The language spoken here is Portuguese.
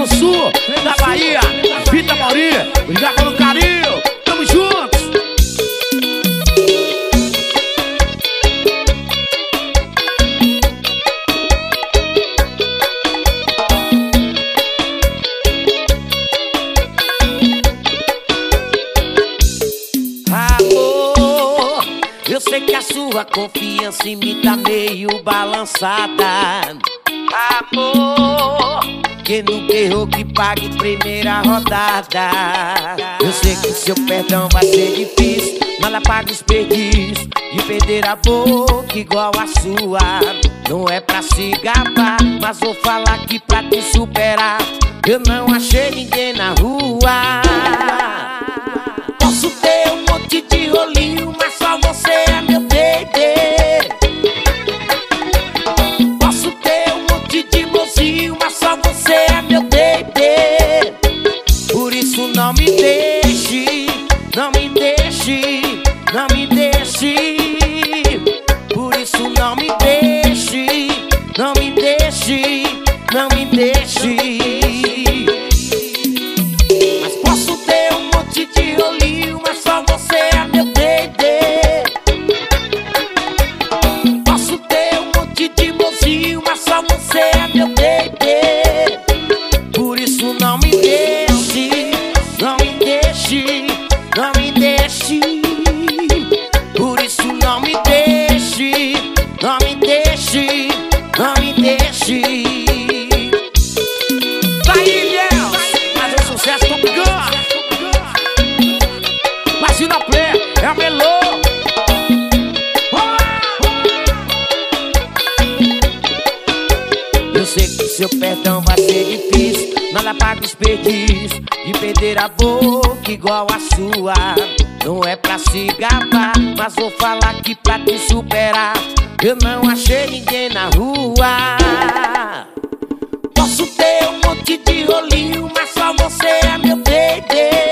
do Sul, da Bahia, Vita Maurinha, obrigado pelo carinho, tamo juntos. Amor, eu sei que a sua confiança em mim tá meio balançada. Amor, quem nunca errou que pague primeira rodada. Eu sei que seu perdão vai ser difícil, mas apaga os desperdício de perder a boca igual a sua. Não é pra se gabar, mas vou falar que pra te superar eu não achei ninguém na rua. Posso ter um monte de rolinho, mas só você é meu baby. Posso ter um monte de mocinho, mas só você é meu baby. Por isso não me deixe, não me deixe, não me deixe. Por isso não me deixe, não me deixe, não me deixe. Mas posso ter um monte de rolinho, mas só você é meu baby. Posso ter um monte de mocinho, mas só você é meu baby. Por isso não me deixe, não me deixe, não me deixe. Por isso não me deixe, não me deixe, não me deixe. Daí, Léo, mas o sucesso Top Gun. Imagina a play, é a Melô. Eu sei que seu perdão vai ser difícil, mas apaga os desperdício de perder a boca igual a sua. Não é pra se gabar, mas vou falar que pra te superar eu não achei ninguém na rua. Posso ter um monte de rolinho, mas só você é meu baby.